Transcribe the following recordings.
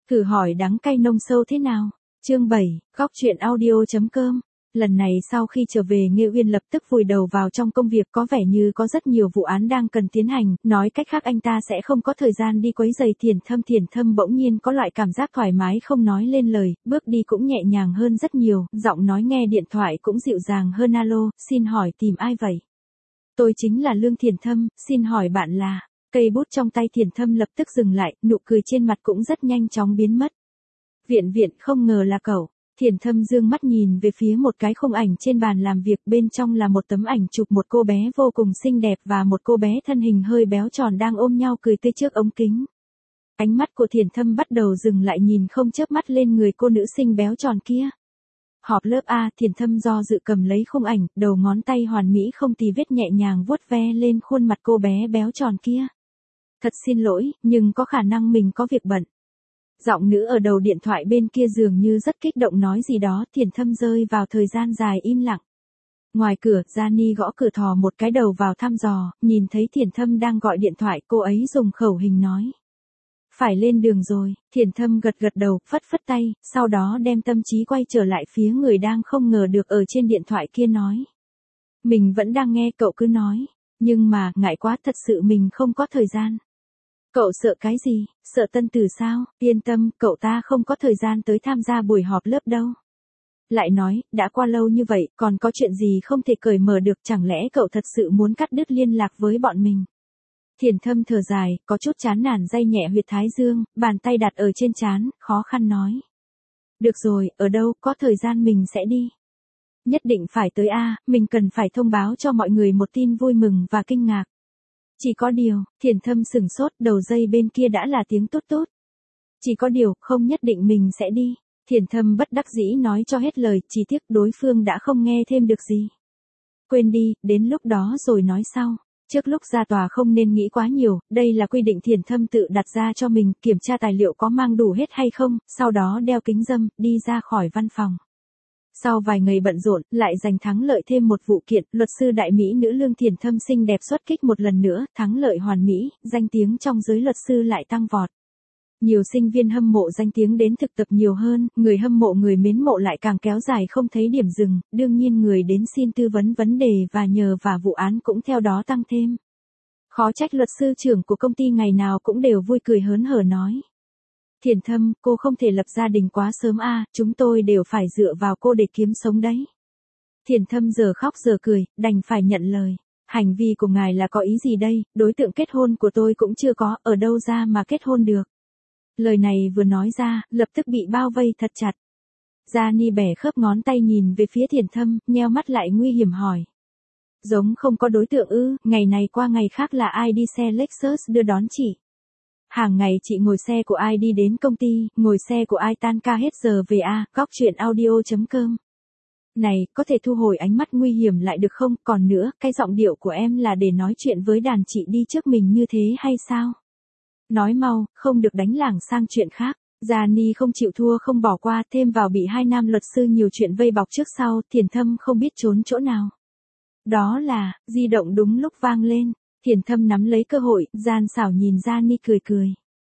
Thử hỏi đắng cay nông sâu thế nào? Chương 7, góc truyện audio.com. Lần này sau khi trở về Nghê Uyên lập tức vùi đầu vào trong công việc, có vẻ như có rất nhiều vụ án đang cần tiến hành, nói cách khác anh ta sẽ không có thời gian đi quấy rầy Thiển Thâm. Thiển Thâm bỗng nhiên có loại cảm giác thoải mái không nói lên lời, bước đi cũng nhẹ nhàng hơn rất nhiều, giọng nói nghe điện thoại cũng dịu dàng hơn. Alo, xin hỏi tìm ai vậy? Tôi chính là Lương Thiển Thâm, xin hỏi bạn là... Cây bút trong tay Thiển Thâm lập tức dừng lại, nụ cười trên mặt cũng rất nhanh chóng biến mất. Viện, không ngờ là cậu. Thiển Thâm dương mắt nhìn về phía một cái khung ảnh trên bàn làm việc, bên trong là một tấm ảnh chụp một cô bé vô cùng xinh đẹp và một cô bé thân hình hơi béo tròn đang ôm nhau cười tươi trước ống kính. Ánh mắt của Thiển Thâm bắt đầu dừng lại nhìn không chớp mắt lên người cô nữ sinh béo tròn kia. Họp lớp A, Thiển Thâm do dự cầm lấy khung ảnh, đầu ngón tay hoàn mỹ không tì vết nhẹ nhàng vuốt ve lên khuôn mặt cô bé béo tròn kia. Thật xin lỗi, nhưng có khả năng mình có việc bận. Giọng nữ ở đầu điện thoại bên kia dường như rất kích động nói gì đó, Thiển Thâm rơi vào thời gian dài im lặng. Ngoài cửa, Gianni gõ cửa thò một cái đầu vào thăm dò, nhìn thấy Thiển Thâm đang gọi điện thoại, cô ấy dùng khẩu hình nói. Phải lên đường rồi, Thiển Thâm gật đầu, phất tay, sau đó đem tâm trí quay trở lại phía người đang không ngờ được ở trên điện thoại kia nói. Mình vẫn đang nghe cậu cứ nói, nhưng mà, ngại quá, thật sự mình không có thời gian. Cậu sợ cái gì, sợ Tân Tử sao? Yên tâm, cậu ta không có thời gian tới tham gia buổi họp lớp đâu. Lại nói, đã qua lâu như vậy, còn có chuyện gì không thể cởi mở được, chẳng lẽ cậu thật sự muốn cắt đứt liên lạc với bọn mình? Thiển Thâm thở dài, có chút chán nản day nhẹ huyệt thái dương, bàn tay đặt ở trên trán, khó khăn nói. Được rồi, ở đâu, có thời gian mình sẽ đi. Nhất định phải tới A, mình cần phải thông báo cho mọi người một tin vui mừng và kinh ngạc. Chỉ có điều, Thiển Thâm sửng sốt, đầu dây bên kia đã là tiếng tốt tốt. Chỉ có điều, không nhất định mình sẽ đi. Thiển Thâm bất đắc dĩ nói cho hết lời, chỉ tiếc đối phương đã không nghe thêm được gì. Quên đi, đến lúc đó rồi nói sau. Trước lúc ra tòa không nên nghĩ quá nhiều, đây là quy định Thiển Thâm tự đặt ra cho mình, kiểm tra tài liệu có mang đủ hết hay không, sau đó đeo kính râm, đi ra khỏi văn phòng. Sau vài ngày bận rộn, lại giành thắng lợi thêm một vụ kiện, luật sư đại mỹ nữ Lương Thiển Thâm xinh đẹp xuất kích một lần nữa, thắng lợi hoàn mỹ, danh tiếng trong giới luật sư lại tăng vọt. Nhiều sinh viên hâm mộ danh tiếng đến thực tập nhiều hơn, người hâm mộ người mến mộ lại càng kéo dài không thấy điểm dừng, đương nhiên người đến xin tư vấn vấn đề và nhờ vả vụ án cũng theo đó tăng thêm. Khó trách luật sư trưởng của công ty ngày nào cũng đều vui cười hớn hở nói. Thiển Thâm, cô không thể lập gia đình quá sớm a, chúng tôi đều phải dựa vào cô để kiếm sống đấy. Thiển Thâm giờ khóc giờ cười, đành phải nhận lời. Hành vi của ngài là có ý gì đây, đối tượng kết hôn của tôi cũng chưa có, ở đâu ra mà kết hôn được. Lời này vừa nói ra, lập tức bị bao vây thật chặt. Gianni bẻ khớp ngón tay nhìn về phía Thiển Thâm, nheo mắt lại nguy hiểm hỏi. Giống không có đối tượng ư, ngày này qua ngày khác là ai đi xe Lexus đưa đón chị? Hàng ngày chị ngồi xe của ai đi đến công ty, ngồi xe của ai tan ca hết giờ về a, góc truyện audio.com. Này, có thể thu hồi ánh mắt nguy hiểm lại được không, còn nữa, cái giọng điệu của em là để nói chuyện với đàn chị đi trước mình như thế hay sao? Nói mau, không được đánh lảng sang chuyện khác. Gianni không chịu thua không bỏ qua, thêm vào bị hai nam luật sư nhiều chuyện vây bọc trước sau, Thiển Thâm không biết trốn chỗ nào. Đó là, di động đúng lúc vang lên. Thiển Thâm nắm lấy cơ hội, gian xảo nhìn Gianni cười.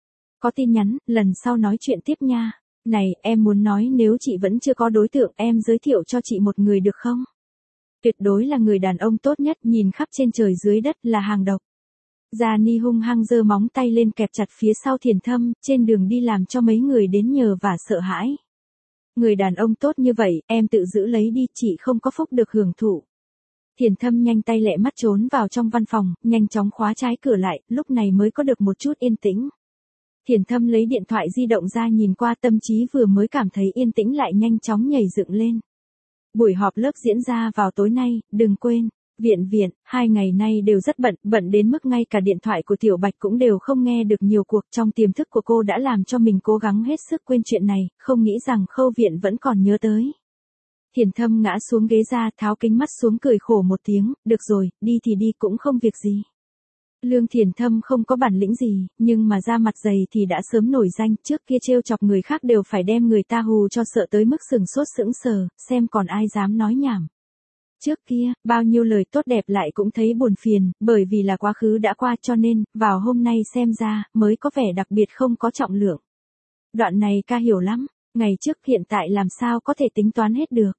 Có tin nhắn, lần sau nói chuyện tiếp nha. Này, em muốn nói nếu chị vẫn chưa có đối tượng, em giới thiệu cho chị một người được không? Tuyệt đối là người đàn ông tốt nhất, nhìn khắp trên trời dưới đất là hàng độc. Gianni hung hăng giơ móng tay lên kẹp chặt phía sau Thiển Thâm, trên đường đi làm cho mấy người đến nhờ và sợ hãi. Người đàn ông tốt như vậy, em tự giữ lấy đi, chị không có phúc được hưởng thụ. Thiển Thâm nhanh tay lẹ mắt trốn vào trong văn phòng, nhanh chóng khóa trái cửa lại, lúc này mới có được một chút yên tĩnh. Thiển Thâm lấy điện thoại di động ra nhìn qua, tâm trí vừa mới cảm thấy yên tĩnh lại nhanh chóng nhảy dựng lên. Buổi họp lớp diễn ra vào tối nay, đừng quên. Viện, 2 ngày nay đều rất bận đến mức ngay cả điện thoại của Tiểu Bạch cũng đều không nghe được nhiều cuộc, trong tiềm thức của cô đã làm cho mình cố gắng hết sức quên chuyện này, không nghĩ rằng Khâu Viện vẫn còn nhớ tới. Thiển Thâm ngã xuống ghế ra, tháo kính mắt xuống cười khổ một tiếng, được rồi, đi thì đi cũng không việc gì. Lương Thiển Thâm không có bản lĩnh gì, nhưng mà da mặt dày thì đã sớm nổi danh, trước kia trêu chọc người khác đều phải đem người ta hù cho sợ tới mức sừng sốt sững sờ, xem còn ai dám nói nhảm. Trước kia, bao nhiêu lời tốt đẹp lại cũng thấy buồn phiền, bởi vì là quá khứ đã qua cho nên, vào hôm nay xem ra, mới có vẻ đặc biệt không có trọng lượng. Đoạn này ca hiểu lắm, ngày trước hiện tại làm sao có thể tính toán hết được.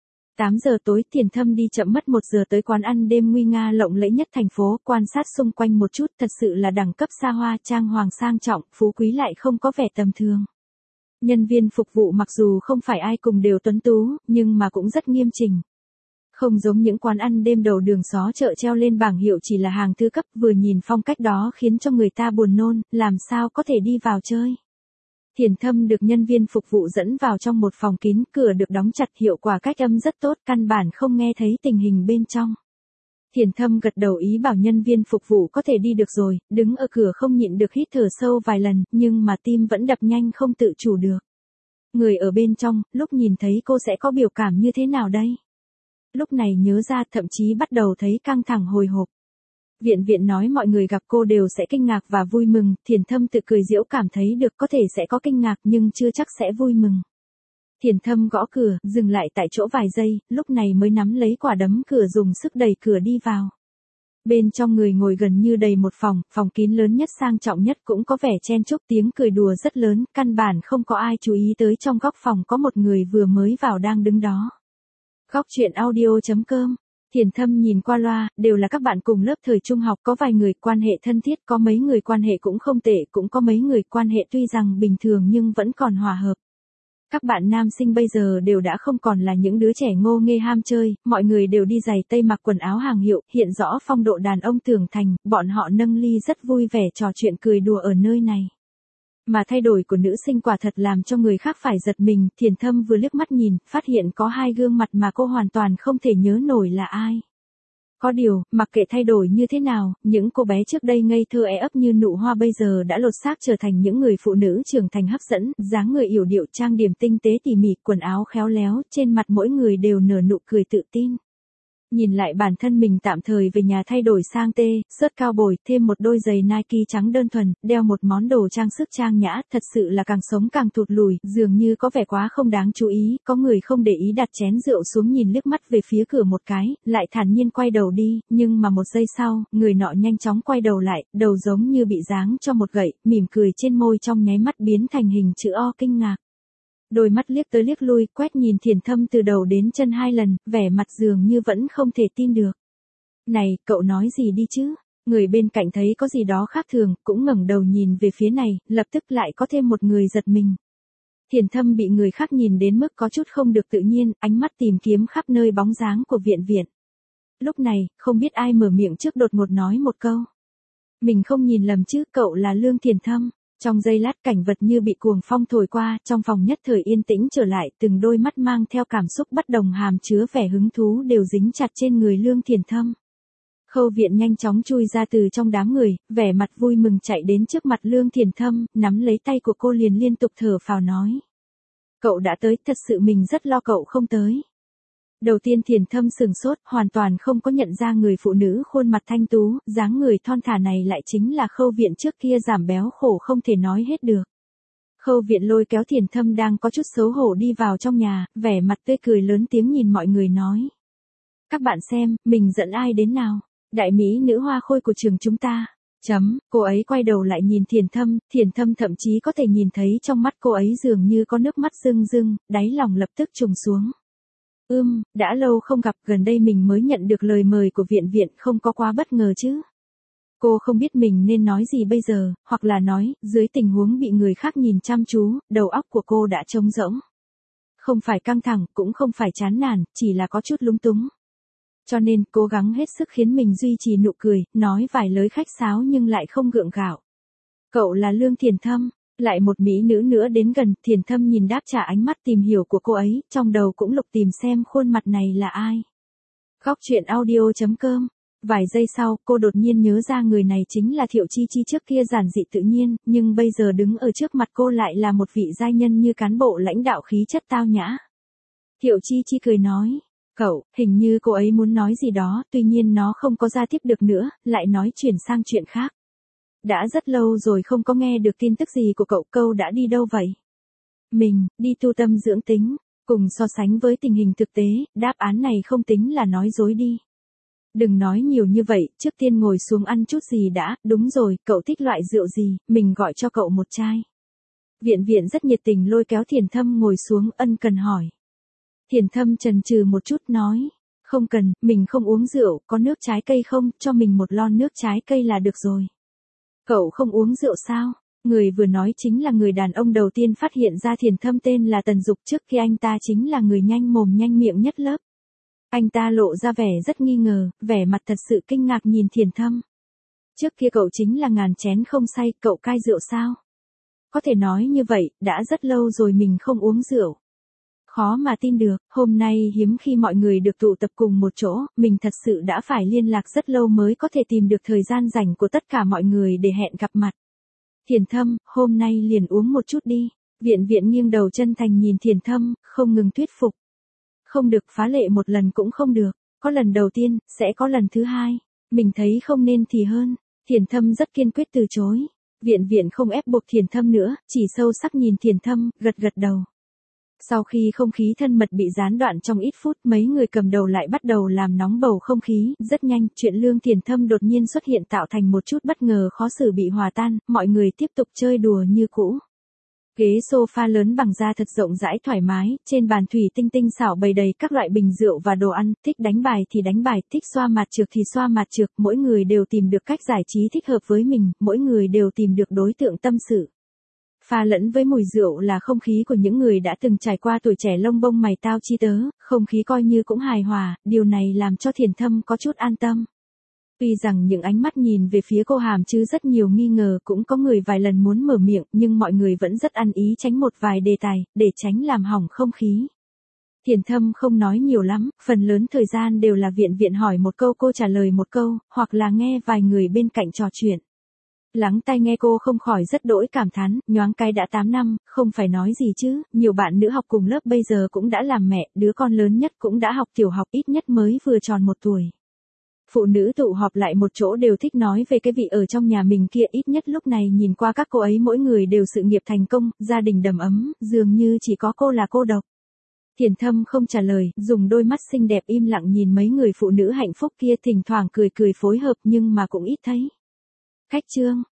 8 giờ tối Thiền Thâm đi chậm mất 1 giờ tới quán ăn đêm nguy nga lộng lẫy nhất thành phố, quan sát xung quanh một chút, thật sự là đẳng cấp xa hoa, trang hoàng sang trọng, phú quý lại không có vẻ tầm thường. Nhân viên phục vụ mặc dù không phải ai cùng đều tuấn tú, nhưng mà cũng rất nghiêm chỉnh. Không giống những quán ăn đêm đầu đường xó chợ treo lên bảng hiệu chỉ là hàng thứ cấp, vừa nhìn phong cách đó khiến cho người ta buồn nôn, làm sao có thể đi vào chơi. Thiền Thâm được nhân viên phục vụ dẫn vào trong một phòng kín, cửa được đóng chặt, hiệu quả cách âm rất tốt, căn bản không nghe thấy tình hình bên trong. Thiền Thâm gật đầu ý bảo nhân viên phục vụ có thể đi được rồi, đứng ở cửa không nhịn được hít thở sâu vài lần, nhưng mà tim vẫn đập nhanh không tự chủ được. Người ở bên trong, lúc nhìn thấy cô sẽ có biểu cảm như thế nào đây? Lúc này nhớ ra, thậm chí bắt đầu thấy căng thẳng hồi hộp. Viện nói mọi người gặp cô đều sẽ kinh ngạc và vui mừng, Thiền Thâm tự cười giễu cảm thấy được có thể sẽ có kinh ngạc nhưng chưa chắc sẽ vui mừng. Thiền Thâm gõ cửa, dừng lại tại chỗ vài giây, lúc này mới nắm lấy quả đấm cửa dùng sức đẩy cửa đi vào. Bên trong người ngồi gần như đầy một phòng kín lớn nhất sang trọng nhất cũng có vẻ chen chúc, tiếng cười đùa rất lớn, căn bản không có ai chú ý tới trong góc phòng có một người vừa mới vào đang đứng đó. Góc truyện audio.com. Thiền Thâm nhìn qua loa, đều là các bạn cùng lớp thời trung học, có vài người quan hệ thân thiết, có mấy người quan hệ cũng không tệ, cũng có mấy người quan hệ tuy rằng bình thường nhưng vẫn còn hòa hợp. Các bạn nam sinh bây giờ đều đã không còn là những đứa trẻ ngô nghê ham chơi, mọi người đều đi giày tây mặc quần áo hàng hiệu, hiện rõ phong độ đàn ông trưởng thành, bọn họ nâng ly rất vui vẻ trò chuyện cười đùa ở nơi này. Mà thay đổi của nữ sinh quả thật làm cho người khác phải giật mình, Thiền Thâm vừa liếc mắt nhìn, phát hiện có 2 gương mặt mà cô hoàn toàn không thể nhớ nổi là ai. Có điều, mặc kệ thay đổi như thế nào, những cô bé trước đây ngây thơ ấp như nụ hoa bây giờ đã lột xác trở thành những người phụ nữ trưởng thành hấp dẫn, dáng người yểu điệu trang điểm tinh tế tỉ mỉ, quần áo khéo léo, trên mặt mỗi người đều nở nụ cười tự tin. Nhìn lại bản thân mình tạm thời về nhà thay đổi sang sớt cao bồi, thêm một đôi giày Nike trắng đơn thuần, đeo một món đồ trang sức trang nhã, thật sự là càng sống càng thụt lùi, dường như có vẻ quá không đáng chú ý, có người không để ý đặt chén rượu xuống nhìn liếc mắt về phía cửa một cái, lại thản nhiên quay đầu đi, nhưng mà 1 giây sau, người nọ nhanh chóng quay đầu lại, đầu giống như bị giáng cho một gậy, mỉm cười trên môi trong nháy mắt biến thành hình chữ O kinh ngạc. Đôi mắt liếc tới liếc lui, quét nhìn Thiền Thâm từ đầu đến chân 2 lần, vẻ mặt dường như vẫn không thể tin được. Này, cậu nói gì đi chứ? Người bên cạnh thấy có gì đó khác thường, cũng ngẩng đầu nhìn về phía này, lập tức lại có thêm một người giật mình. Thiền Thâm bị người khác nhìn đến mức có chút không được tự nhiên, ánh mắt tìm kiếm khắp nơi bóng dáng của viện. Lúc này, không biết ai mở miệng trước đột ngột nói một câu. Mình không nhìn lầm chứ, cậu là Lương Thiền Thâm. Trong giây lát cảnh vật như bị cuồng phong thổi qua, trong phòng nhất thời yên tĩnh trở lại, từng đôi mắt mang theo cảm xúc bất đồng hàm chứa vẻ hứng thú đều dính chặt trên người Lương Thiền Thâm. Khâu Viện nhanh chóng chui ra từ trong đám người, vẻ mặt vui mừng chạy đến trước mặt Lương Thiền Thâm, nắm lấy tay của cô liền liên tục thở phào nói. Cậu đã tới, thật sự mình rất lo cậu không tới. Đầu tiên Thiền Thâm sừng sốt, hoàn toàn không có nhận ra người phụ nữ khuôn mặt thanh tú, dáng người thon thả này lại chính là Khâu Viện trước kia giảm béo khổ không thể nói hết được. Khâu Viện lôi kéo Thiền Thâm đang có chút xấu hổ đi vào trong nhà, vẻ mặt tươi cười lớn tiếng nhìn mọi người nói. Các bạn xem, mình dẫn ai đến nào? Đại mỹ nữ hoa khôi của trường chúng ta. Cô ấy quay đầu lại nhìn Thiền Thâm thậm chí có thể nhìn thấy trong mắt cô ấy dường như có nước mắt rưng, đáy lòng lập tức trùng xuống. Đã lâu không gặp, gần đây mình mới nhận được lời mời của viện không có quá bất ngờ chứ. Cô không biết mình nên nói gì bây giờ, hoặc là nói, dưới tình huống bị người khác nhìn chăm chú, đầu óc của cô đã trống rỗng. Không phải căng thẳng, cũng không phải chán nản, chỉ là có chút lúng túng. Cho nên, cố gắng hết sức khiến mình duy trì nụ cười, nói vài lời khách sáo nhưng lại không gượng gạo. Cậu là Lương Thiền Thâm. Lại một mỹ nữ nữa đến gần, Thiền Thâm nhìn đáp trả ánh mắt tìm hiểu của cô ấy, trong đầu cũng lục tìm xem khuôn mặt này là ai. Góc truyện audio.com. Vài giây sau, cô đột nhiên nhớ ra người này chính là Thiệu Chi Chi trước kia giản dị tự nhiên, nhưng bây giờ đứng ở trước mặt cô lại là một vị giai nhân như cán bộ lãnh đạo khí chất tao nhã. Thiệu Chi Chi cười nói, cậu, hình như cô ấy muốn nói gì đó, tuy nhiên nó không có ra tiếp được nữa, lại nói chuyển sang chuyện khác. Đã rất lâu rồi không có nghe được tin tức gì của cậu đã đi đâu vậy? Mình, đi tu tâm dưỡng tính, cùng so sánh với tình hình thực tế, đáp án này không tính là nói dối đi. Đừng nói nhiều như vậy, trước tiên ngồi xuống ăn chút gì đã, đúng rồi, cậu thích loại rượu gì, mình gọi cho cậu một chai. Viện Viện rất nhiệt tình lôi kéo Thiền Thâm ngồi xuống ân cần hỏi. Thiền Thâm chần chừ một chút nói, không cần, mình không uống rượu, có nước trái cây không, cho mình một lon nước trái cây là được rồi. Cậu không uống rượu sao? Người vừa nói chính là người đàn ông đầu tiên phát hiện ra Thiền Thâm tên là Tần Dục, trước khi anh ta chính là người nhanh mồm nhanh miệng nhất lớp. Anh ta lộ ra vẻ rất nghi ngờ, vẻ mặt thật sự kinh ngạc nhìn Thiền Thâm. Trước kia cậu chính là ngàn chén không say, cậu cai rượu sao? Có thể nói như vậy, đã rất lâu rồi mình không uống rượu. Khó mà tin được, hôm nay hiếm khi mọi người được tụ tập cùng một chỗ, mình thật sự đã phải liên lạc rất lâu mới có thể tìm được thời gian rảnh của tất cả mọi người để hẹn gặp mặt. Thiền Thâm, hôm nay liền uống một chút đi. Viện Viện nghiêng đầu chân thành nhìn Thiền Thâm, không ngừng thuyết phục. Không được, phá lệ một lần cũng không được, có lần đầu tiên, sẽ có lần thứ hai. Mình thấy không nên thì hơn. Thiền Thâm rất kiên quyết từ chối. Viện Viện không ép buộc Thiền Thâm nữa, chỉ sâu sắc nhìn Thiền Thâm, gật gật đầu. Sau khi không khí thân mật bị gián đoạn trong ít phút, mấy người cầm đầu lại bắt đầu làm nóng bầu không khí, rất nhanh, chuyện Lương Thiền Thâm đột nhiên xuất hiện tạo thành một chút bất ngờ khó xử bị hòa tan, mọi người tiếp tục chơi đùa như cũ. Ghế sofa lớn bằng da thật rộng rãi thoải mái, trên bàn thủy tinh tinh xảo bày đầy các loại bình rượu và đồ ăn, thích đánh bài thì đánh bài, thích xoa mặt trược thì xoa mặt trược, mỗi người đều tìm được cách giải trí thích hợp với mình, mỗi người đều tìm được đối tượng tâm sự. Pha lẫn với mùi rượu là không khí của những người đã từng trải qua tuổi trẻ lông bông mày tao chi tớ, không khí coi như cũng hài hòa, điều này làm cho Thiền Thâm có chút an tâm. Tuy rằng những ánh mắt nhìn về phía cô Hàm chứ rất nhiều nghi ngờ, cũng có người vài lần muốn mở miệng, nhưng mọi người vẫn rất ăn ý tránh một vài đề tài, để tránh làm hỏng không khí. Thiền Thâm không nói nhiều lắm, phần lớn thời gian đều là Viện Viện hỏi một câu cô trả lời một câu, hoặc là nghe vài người bên cạnh trò chuyện. Lắng tai nghe cô không khỏi rất đỗi cảm thán, nhoáng cái đã 8 năm, không phải nói gì chứ, nhiều bạn nữ học cùng lớp bây giờ cũng đã làm mẹ, đứa con lớn nhất cũng đã học tiểu học, ít nhất mới vừa tròn 1 tuổi. Phụ nữ tụ họp lại một chỗ đều thích nói về cái vị ở trong nhà mình kia, ít nhất lúc này nhìn qua các cô ấy mỗi người đều sự nghiệp thành công, gia đình đầm ấm, dường như chỉ có cô là cô độc. Thiền Thâm không trả lời, dùng đôi mắt xinh đẹp im lặng nhìn mấy người phụ nữ hạnh phúc kia, thỉnh thoảng cười cười phối hợp nhưng mà cũng ít thấy. Khách trương,